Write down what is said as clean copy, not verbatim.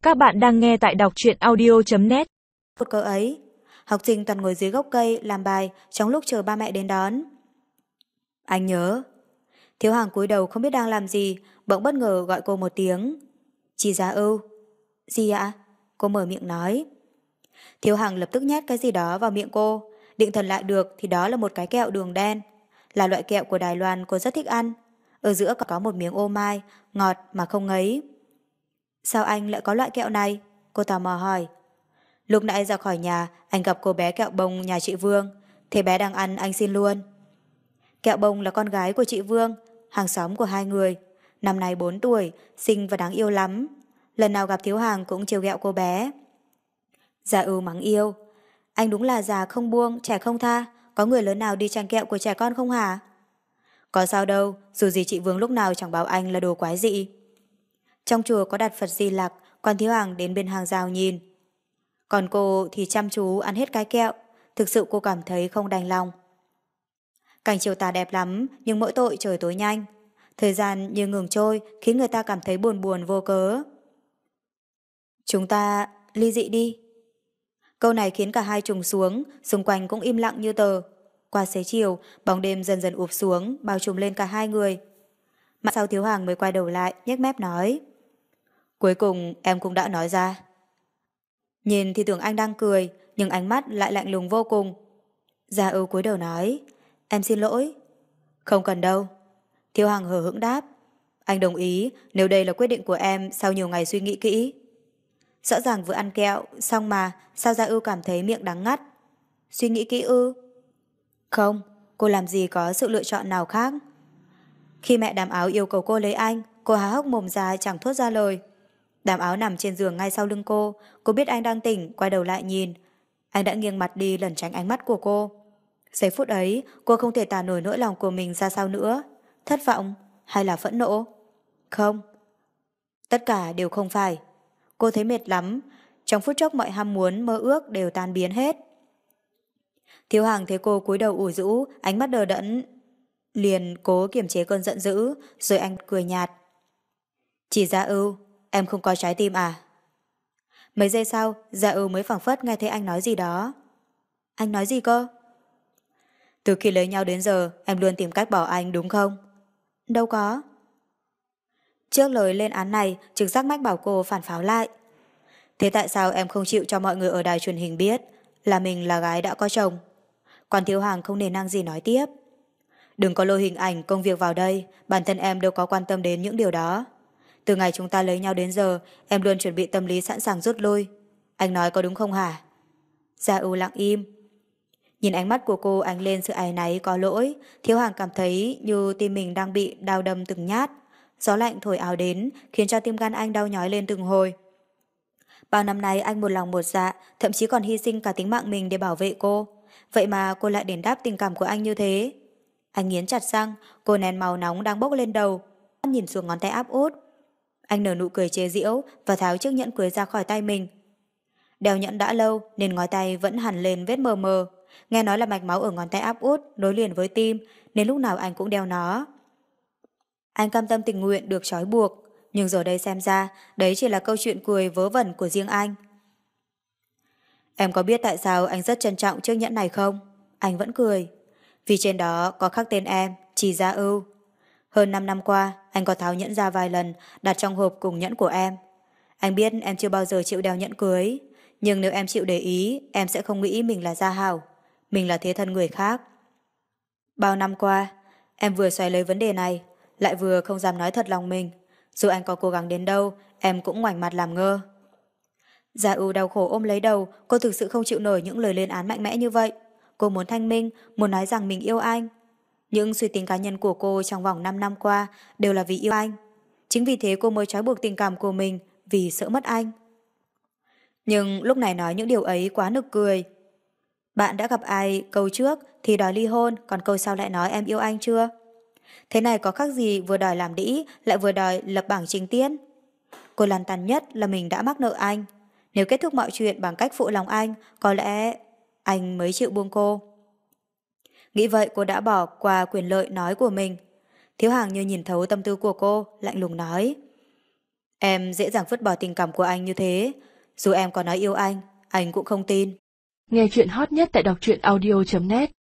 Các bạn đang nghe tại đọc truyện audio.net. Một câu ấy, học sinh toàn ngồi dưới gốc cây làm bài trong lúc chờ ba mẹ đến đón. Anh nhớ. Thiếu Hàng cúi đầu không biết đang làm gì, bỗng bất ngờ gọi cô một tiếng. Chị Giá Ưu. Gì ạ? Cô mở miệng nói. Thiếu Hàng lập tức nhét cái gì đó vào miệng cô, định thần lại được thì đó là một cái kẹo đường đen, là loại kẹo của Đài Loan cô rất thích ăn. Ở giữa còn có một miếng ô mai, ngọt mà không ngấy. Sao anh lại có loại kẹo này? Cô tò mò hỏi. Lúc nãy ra khỏi nhà, anh gặp cô bé kẹo bông nhà chị Vương. Thấy bé đang ăn, anh xin luôn. Kẹo bông là con gái của chị Vương, hàng xóm của hai người. Năm nay 4 tuổi, xinh và đáng yêu lắm. Lần nào gặp Thiếu Hàng cũng trêu ghẹo cô bé. Dạ mắng yêu. Anh đúng là già không buông, trẻ không tha. Có người lớn nào đi tranh kẹo của trẻ con không hả? Có sao đâu, dù gì chị Vương lúc nào chẳng bảo anh là đồ quái dị. Trong chùa có đặt Phật Di Lặc, còn Thiếu Hàng đến bên hàng rào nhìn. Còn cô thì chăm chú ăn hết cái kẹo. Thực sự cô cảm thấy không đành lòng. Cảnh chiều tà đẹp lắm, nhưng mỗi tội trời tối nhanh. Thời gian như ngừng trôi khiến người ta cảm thấy buồn buồn vô cớ. Chúng ta ly dị đi. Câu này khiến cả hai trùng xuống, xung quanh cũng im lặng như tờ. Qua xế chiều, bóng đêm dần dần ụp xuống, bao trùm lên cả hai người. Mà sau Thiếu Hàng mới quay đầu lại, nhếch mép nói. Cuối cùng em cũng đã nói ra. Nhìn thì tưởng anh đang cười, nhưng ánh mắt lại lạnh lùng vô cùng. Gia Ưu cúi đầu nói. Em xin lỗi. Không cần đâu. Thiếu Hàng hờ hững đáp. Anh đồng ý nếu đây là quyết định của em sau nhiều ngày suy nghĩ kỹ. Rõ ràng vừa ăn kẹo, xong mà sao Gia Ưu cảm thấy miệng đắng ngắt. Suy nghĩ kỹ ư? Không, cô làm gì có sự lựa chọn nào khác. Khi mẹ Đàm Áo yêu cầu cô lấy anh, cô há hốc mồm ra chẳng thốt ra lời. Đàm Áo nằm trên giường ngay sau lưng cô biết anh đang tỉnh, quay đầu lại nhìn. Anh đã nghiêng mặt đi lẩn tránh ánh mắt của cô. Giây phút ấy, cô không thể tả nổi nỗi lòng của mình ra sao nữa. Thất vọng hay là phẫn nộ? Không. Tất cả đều không phải. Cô thấy mệt lắm. Trong phút chốc mọi ham muốn, mơ ước đều tan biến hết. Thiếu Hàng thấy cô cúi đầu ủ rũ, ánh mắt đờ đẫn. Liền cố kiềm chế cơn giận dữ, rồi anh cười nhạt. Chỉ Gia Ưu, em không có trái tim à? Mấy giây sau, Gia Ưu mới phảng phất nghe thấy anh nói gì đó. Anh nói gì cơ? Từ khi lấy nhau đến giờ, em luôn tìm cách bỏ anh đúng không? Đâu có. Trước lời lên án này, trực giác mách bảo cô phản pháo lại. Thế tại sao em không chịu cho mọi người ở đài truyền hình biết là mình là gái đã có chồng? Còn Thiếu Hàng không nề năng gì nói tiếp. Đừng có lôi hình ảnh công việc vào đây, bản thân em đâu có quan tâm đến những điều đó. Từ ngày chúng ta lấy nhau đến giờ, em luôn chuẩn bị tâm lý sẵn sàng rút lui. Anh nói có đúng không hả? Gia Ưu lặng im. Nhìn ánh mắt của cô ánh lên sự áy náy có lỗi, Thiếu Hàng cảm thấy như tim mình đang bị đau đâm từng nhát. Gió lạnh thổi ào đến, khiến cho tim gan anh đau nhói lên từng hồi. Bao năm nay anh một lòng một dạ, thậm chí còn hy sinh cả tính mạng mình để bảo vệ cô. Vậy mà cô lại đền đáp tình cảm của anh như thế. Anh nghiến chặt răng, cô nén màu nóng đang bốc lên đầu. Anh nhìn xuống ngón tay áp út. Anh nở nụ cười chế giễu và tháo chiếc nhẫn cưới ra khỏi tay mình. Đeo nhẫn đã lâu nên ngón tay vẫn hằn lên vết mờ mờ. Nghe nói là mạch máu ở ngón tay áp út nối liền với tim nên lúc nào anh cũng đeo nó. Anh cam tâm tình nguyện được trói buộc, nhưng giờ đây xem ra đấy chỉ là câu chuyện cười vớ vẩn của riêng anh. Em có biết tại sao anh rất trân trọng chiếc nhẫn này không? Anh vẫn cười. Vì trên đó có khắc tên em, Chỉ Gia Ưu. Hơn 5 năm qua, anh có tháo nhẫn ra vài lần, đặt trong hộp cùng nhẫn của em. Anh biết em chưa bao giờ chịu đeo nhẫn cưới, nhưng nếu em chịu để ý, em sẽ không nghĩ mình là Gia Hảo, mình là thế thân người khác. Bao năm qua, em vừa xoay lấy vấn đề này, lại vừa không dám nói thật lòng mình. Dù anh có cố gắng đến đâu, em cũng ngoảnh mặt làm ngơ. Gia Ưu đau khổ ôm lấy đầu, cô thực sự không chịu nổi những lời lên án mạnh mẽ như vậy. Cô muốn thanh minh, muốn nói rằng mình yêu anh. Những suy tính cá nhân của cô trong vòng 5 năm qua đều là vì yêu anh. Chính vì thế cô mới trói buộc tình cảm của mình vì sợ mất anh. Nhưng lúc này nói những điều ấy quá nực cười. Bạn đã gặp ai câu trước thì đòi ly hôn, còn câu sau lại nói em yêu anh chưa? Thế này có khác gì vừa đòi làm đĩ lại vừa đòi lập bảng chính tiến? Cô lăn tăn nhất là mình đã mắc nợ anh. Nếu kết thúc mọi chuyện bằng cách phụ lòng anh, có lẽ anh mới chịu buông cô. Nghĩ vậy cô đã bỏ qua quyền lợi nói của mình. Thiếu Hàng như nhìn thấu tâm tư của cô, lạnh lùng nói. Em dễ dàng vứt bỏ tình cảm của anh như thế. Dù em có nói yêu anh cũng không tin. Nghe chuyện hot nhất tại đọc truyện audio.net